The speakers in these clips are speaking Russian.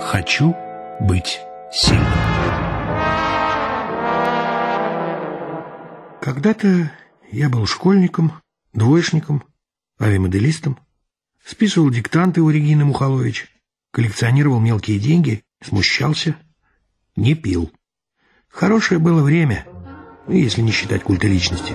Хочу быть сильным. Когда-то я был школьником, двоечником, авиамоделистом, списывал диктанты у Регины Мухолович, коллекционировал мелкие деньги, смущался, не пил. Хорошее было время, если не считать культа личности.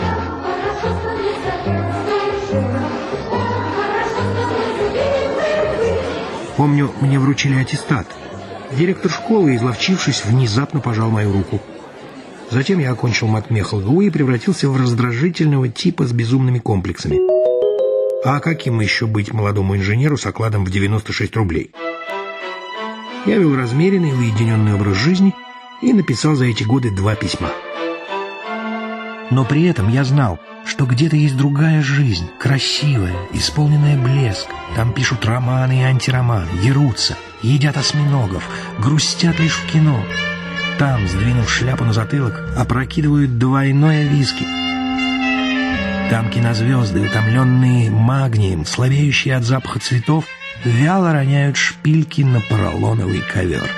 Помню, мне вручили аттестат. Директор школы, изловчившись, внезапно пожал мою руку. Затем я окончил матмех ЛГУ и превратился в раздражительного типа с безумными комплексами. А каким еще быть молодому инженеру с окладом в 96 рублей? Я вел размеренный, уединенный образ жизни и написал за эти годы 2 письма. Но при этом я знал, что где-то есть другая жизнь, красивая, исполненная блеск. Там пишут романы и антироманы, дерутся, едят осьминогов, грустят лишь в кино. Там, сдвинув шляпу на затылок, опрокидывают двойное виски. Там кинозвезды, утомленные магнием, слабеющие от запаха цветов, вяло роняют шпильки на поролоновый ковер.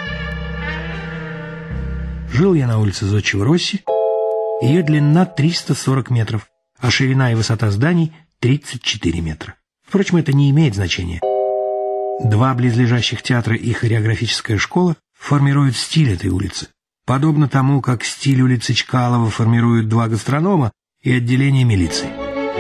Жил я на улице Зодчего Росси. Ее длина 340 метров, а ширина и высота зданий 34 метра. Впрочем, это не имеет значения. 2 близлежащих театра и хореографическая школа формируют стиль этой улицы. Подобно тому, как стиль улицы Чкалова формируют 2 гастронома и отделение милиции.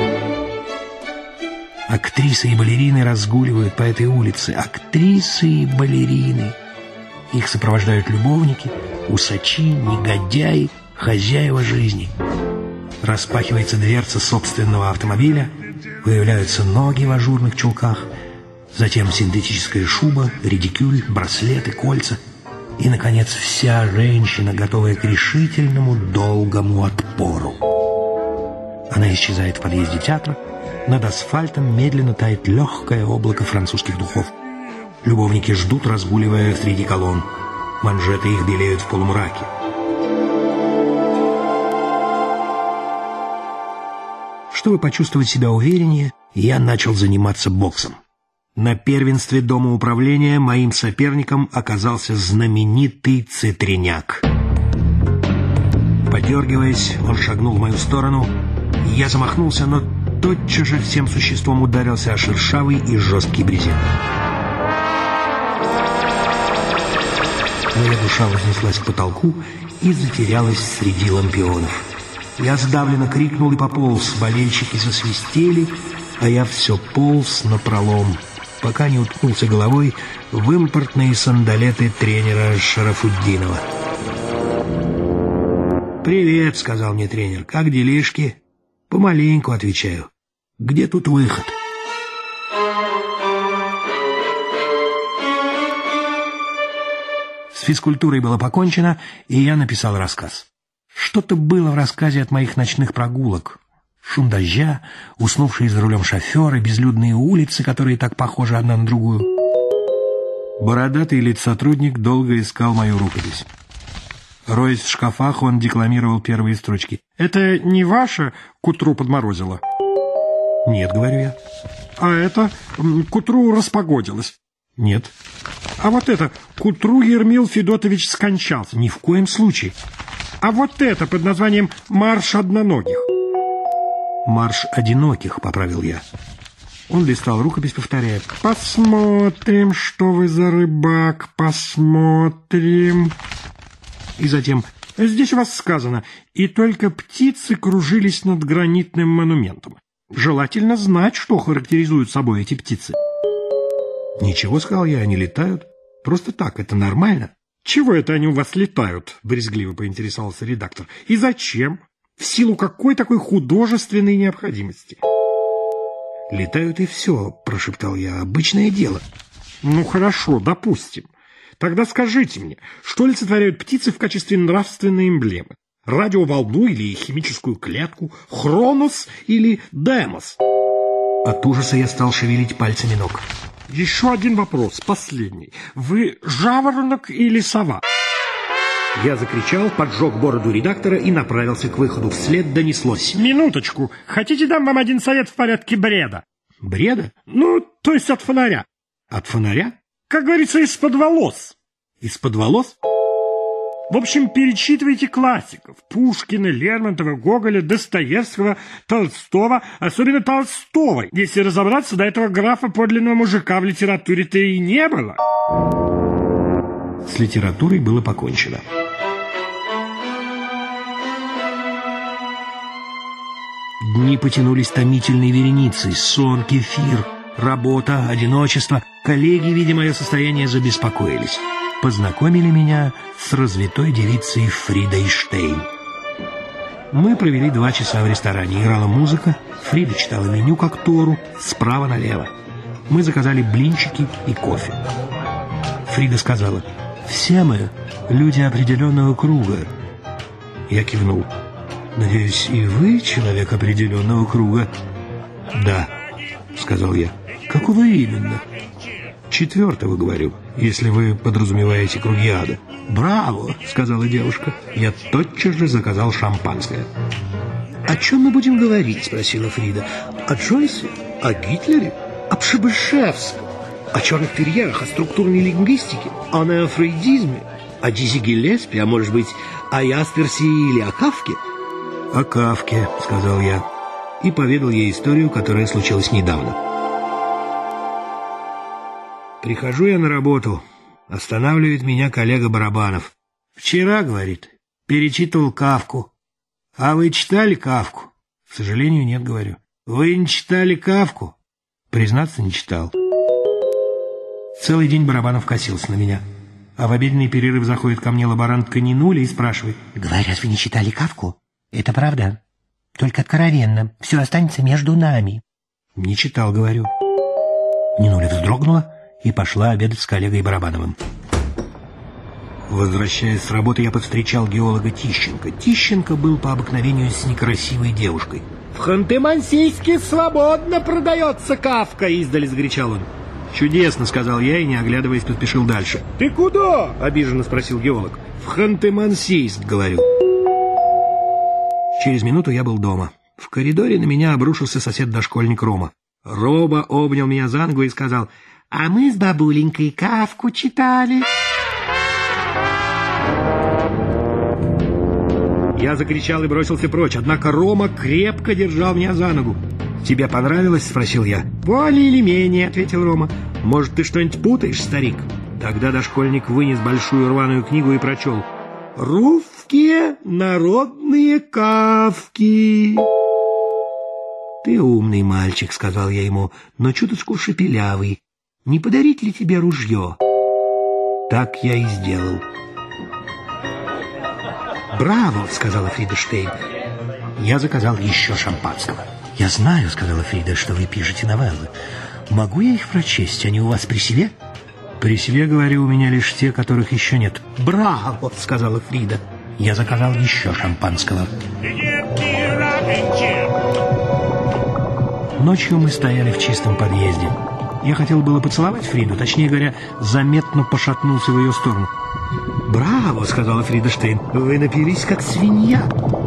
Актрисы и балерины разгуливают по этой улице. Актрисы и балерины. Их сопровождают любовники, усачи, негодяи, хозяева жизни. Распахивается дверца собственного автомобиля, появляются ноги в ажурных чулках, затем синтетическая шуба, редикюль, браслеты, кольца и, наконец, вся женщина, готовая к решительному долгому отпору. Она исчезает в подъезде театра, над асфальтом медленно тает легкое облако французских духов. Любовники ждут, разгуливая среди колонн. Манжеты их белеют в полумраке. Чтобы почувствовать себя увереннее, я начал заниматься боксом. На первенстве Дома управления моим соперником оказался знаменитый Цитриняк. Подергиваясь, он шагнул в мою сторону. Я замахнулся, но тотчас же всем существом ударился о шершавый и жесткий брезент. Моя душа вознеслась к потолку и затерялась среди лампионов. Я сдавленно крикнул и пополз, болельщики засвистели, а я все полз напролом, пока не уткнулся головой в импортные сандалеты тренера Шарафутдинова. «Привет», — сказал мне тренер, — «как делишки?» «Помаленьку», — отвечаю. «Где тут выход?» С физкультурой было покончено, и я написал рассказ. Что-то было в рассказе от моих ночных прогулок. Шум дождя, уснувшие за рулем шоферы, безлюдные улицы, которые так похожи одна на другую. Бородатый лицотрудник долго искал мою рукопись. Роясь в шкафах, он декламировал первые строчки. «Это не ваше к утру подморозило?» «Нет», — говорю я. «А это к утру распогодилось?» «Нет». «А вот это к утру Ермил Федотович скончался?» «Ни в коем случае». «А вот это под названием «Марш одноногих»?» «Марш одиноких», — поправил я. Он листал рукопись, повторяя. «Посмотрим, что вы за рыбак, посмотрим». И затем: «Здесь у вас сказано, и только птицы кружились над гранитным монументом. Желательно знать, что характеризуют собой эти птицы». «Ничего», — сказал я, — «они летают. Просто так, это нормально». «Чего это они у вас летают?» — брезгливо поинтересовался редактор. «И зачем? В силу какой такой художественной необходимости?» «Летают и все», — прошептал я, — «обычное дело». «Ну хорошо, допустим. Тогда скажите мне, что олицетворяют птицы в качестве нравственной эмблемы? Радиоволну или химическую клетку? Хронос или демос?» От ужаса я стал шевелить пальцами ног. «Еще один вопрос, последний. Вы жаворонок или сова?» Я закричал, поджег бороду редактора и направился к выходу. Вслед донеслось: «Минуточку. Хотите, дам вам один совет в порядке бреда?» «Бреда?» «Ну, то есть от фонаря». «От фонаря?» как говорится, из-под волос. Из-под волос? В общем, перечитывайте классиков. Пушкина, Лермонтова, Гоголя, Достоевского, Толстого, особенно Толстого. Если разобраться, до этого графа подлинного мужика в литературе-то и не было. С литературой было покончено. Дни потянулись томительной вереницей. Сон, кефир, работа, одиночество. Коллеги, видя мое состояние, забеспокоились. Познакомили меня с развитой девицей Фридой Штейн. Мы провели 2 часа в ресторане. Играла музыка, Фрида читала меню как Тору, справа налево. Мы заказали блинчики и кофе. Фрида сказала: «Все мы люди определенного круга». Я кивнул. «Надеюсь, и вы человек определенного круга?» «Да», — сказал я. «Какого именно?» «4-го, говорю, если вы подразумеваете круги ада». «Браво!» — сказала девушка. Я тотчас же заказал шампанское. «О чем мы будем говорить?» — спросила Фрида. «О Джойсе? О Гитлере? О Пшебышевском? О черных терьерах? О структурной лингвистике? О неофрейдизме? О Дизи Гиллеспи? А может быть, о Ясперсе или о Кафке?» «О Кафке», — сказал я. И поведал ей историю, которая случилась недавно. Прихожу я на работу. Останавливает меня коллега Барабанов. «Вчера, — говорит, — перечитывал Кафку. А вы читали Кафку?» «К сожалению, нет, — говорю». «Вы не читали Кафку?» Признаться, не читал. Целый день Барабанов косился на меня. А в обеденный перерыв заходит ко мне лаборантка Нинуля и спрашивает: «Говорят, вы не читали Кафку? Это правда? Только откровенно. Все останется между нами». «Не читал, — говорю». Нинуля вздрогнула и пошла обедать с коллегой Барабановым. Возвращаясь с работы, я повстречал геолога Тищенко. Тищенко был по обыкновению с некрасивой девушкой. «В Ханты-Мансийске свободно продается Кафка!» — издали закричал он. «Чудесно, — сказал я и, не оглядываясь, поспешил дальше». «Ты куда?» — обиженно спросил геолог. «В Ханты-Мансийск, — говорю». Через минуту я был дома. В коридоре на меня обрушился сосед-дошкольник Рома. Рома обнял меня за ногу и сказал: «А мы с бабуленькой Кафку читали». Я закричал и бросился прочь, однако Рома крепко держал меня за ногу. «Тебе понравилось?» — спросил я. «Более или менее», — ответил Рома. «Может, ты что-нибудь путаешь, старик?» Тогда дошкольник вынес большую рваную книгу и прочел: «Русские народные Кафки». «Ты умный мальчик», — сказал я ему, — «но чуточку шепелявый. Не подарить ли тебе ружье?» Так я и сделал. «Браво!» — сказала Фрида Штейн. Я заказал еще шампанского. «Я знаю, — сказала Фрида, — что вы пишете новеллы. Могу я их прочесть? Они у вас при себе?» «При себе, говорю, у меня лишь те, которых еще нет». «Браво!» — сказала Фрида. Я заказал еще шампанского. Ночью мы стояли в чистом подъезде. Я хотел было поцеловать Фриду, точнее говоря, заметно пошатнулся в ее сторону. «Браво!» — сказала Фрида Штейн. «Вы напились, как свинья!»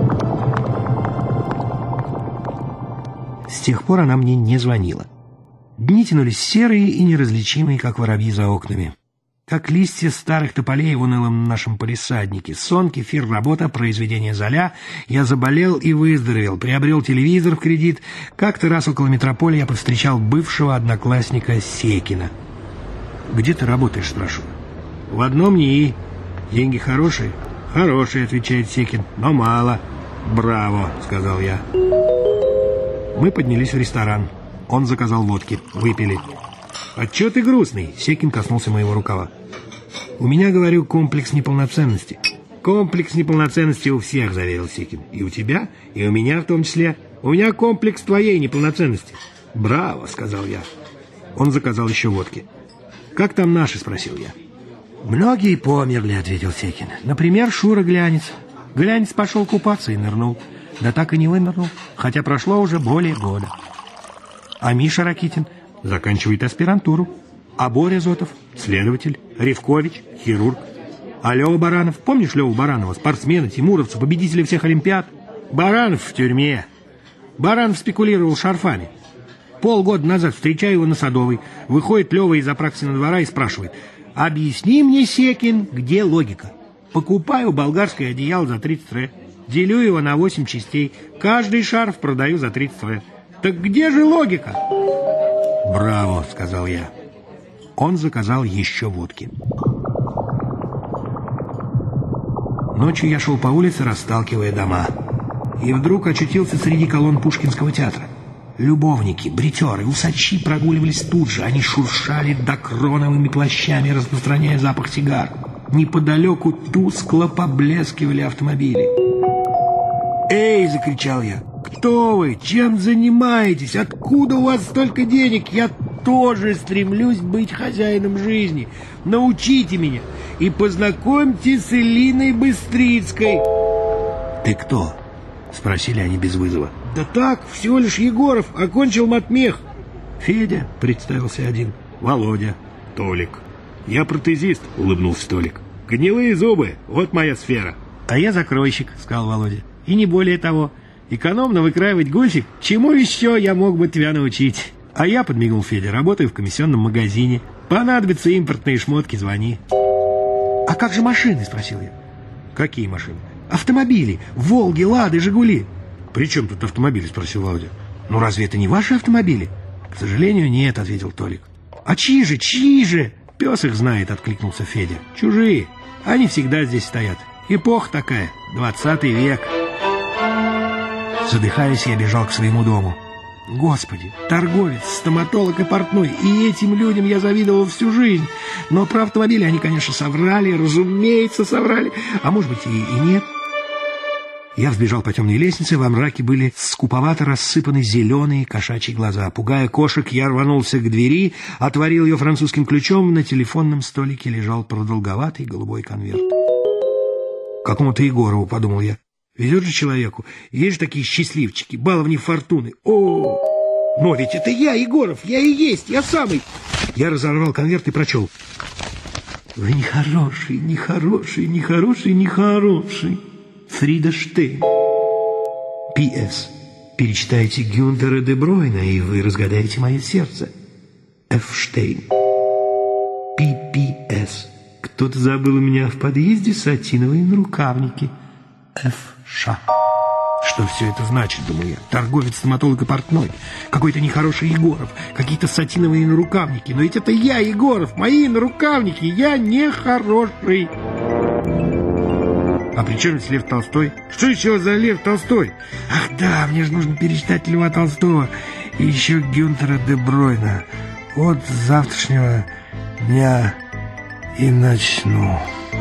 С тех пор она мне не звонила. Дни тянулись серые и неразличимые, как воробьи за окнами. Как листья старых тополей в унылом нашем палисаднике. Сон, кефир, работа, произведение Золя. Я заболел и выздоровел, приобрел телевизор в кредит. Как-то раз около метрополии я повстречал бывшего одноклассника Секина. «Где ты работаешь?» — спрашиваю. «В одном НИИ. Деньги хорошие?» «Хорошие», — отвечает Секин, — «но мало». «Браво», — сказал я. Мы поднялись в ресторан. Он заказал водки. Выпили. «А чё ты грустный?» — Секин коснулся моего рукава. «У меня, говорю, комплекс неполноценности». «Комплекс неполноценности у всех», — заверил Секин. «И у тебя, и у меня в том числе. У меня комплекс твоей неполноценности». «Браво», — сказал я. Он заказал еще водки. «Как там наши?» — спросил я. «Многие померли», — ответил Секин. «Например, Шура Глянец. Глянец пошел купаться и нырнул. Да так и не вынырнул, хотя прошло уже более года. А Миша Ракитин заканчивает аспирантуру. А Боря Зотов — следователь. Ревкович — хирург. А Лёва Баранов, помнишь Лёву Баранова, спортсмена, тимуровца, победителя всех олимпиад? Баранов в тюрьме. Баранов спекулировал шарфами. Полгода назад встречаю его на Садовой. Выходит Лева из Апраксина двора и спрашивает: «Объясни мне, Секин, где логика?» Покупаю болгарское одеяло за 30 ре. Делю его на 8 частей. Каждый шарф продаю за 30 ре. Так где же логика? «Браво», — сказал я. Он заказал еще водки. Ночью я шел по улице, расталкивая дома. И вдруг очутился среди колонн Пушкинского театра. Любовники, бритеры, усачи прогуливались тут же. Они шуршали докроновыми плащами, распространяя запах сигар. Неподалеку тускло поблескивали автомобили. «Эй!» — закричал я. «Кто вы? Чем занимаетесь? Откуда у вас столько денег? Я тоже стремлюсь быть хозяином жизни. Научите меня и познакомьте с Элиной Быстрицкой». «Ты кто?» — спросили они без вызова. «Да так, всего лишь Егоров, окончил матмех». «Федя», — представился один. «Володя». «Толик». «Я протезист», — улыбнулся Толик. «Гнилые зубы, вот моя сфера». «А я закройщик», — сказал Володя. «И не более того. Экономно выкраивать гольфик, чему еще я мог бы тебя научить?» «А я», — подмигнул Федя, — «работаю в комиссионном магазине. Понадобятся импортные шмотки, звони». «А как же машины?» — спросил я. «Какие машины?» «Автомобили. Волги, Лады, Жигули». «При чем тут автомобили?» — спросил Володя. «Ну разве это не ваши автомобили?» «К сожалению, нет», — ответил Толик. «А чьи же, чьи же?» «Пес их знает», — откликнулся Федя. «Чужие. Они всегда здесь стоят. Эпоха такая, 20 век». Задыхаясь, я бежал к своему дому. Господи, торговец, стоматолог и портной. И этим людям я завидовал всю жизнь. Но про автомобили они, конечно, соврали, разумеется, соврали. А может быть, и нет. Я взбежал по темной лестнице, во мраке были скуповато рассыпаны зеленые кошачьи глаза. Пугая кошек, я рванулся к двери, отворил ее французским ключом. На телефонном столике лежал продолговатый голубой конверт. «Какому-то Егорову», — подумал я. «Везет же человеку. Есть же такие счастливчики, баловни фортуны. О, но ведь это я, Егоров, я и есть, я самый». Я разорвал конверт и прочел: «Вы нехороший, нехороший, нехороший, нехороший. Фрида Штейн. П.С. Перечитайте Гюнтера де Бройна, и вы разгадаете мое сердце. Ф. Штейн. П.П.С. Кто-то забыл у меня в подъезде сатиновые нарукавники. Ф. Ш. Что все это значит, думаю я? Торговец, стоматолог и портной. Какой-то нехороший Егоров. Какие-то сатиновые нарукавники. Но ведь это я, Егоров, мои нарукавники. Я нехороший». «А при чем здесь Лев Толстой?» «Что еще за Лев Толстой?» «Ах да, мне же нужно перечитать Льва Толстого и еще Гюнтера де Бройна. Вот с завтрашнего дня и начну».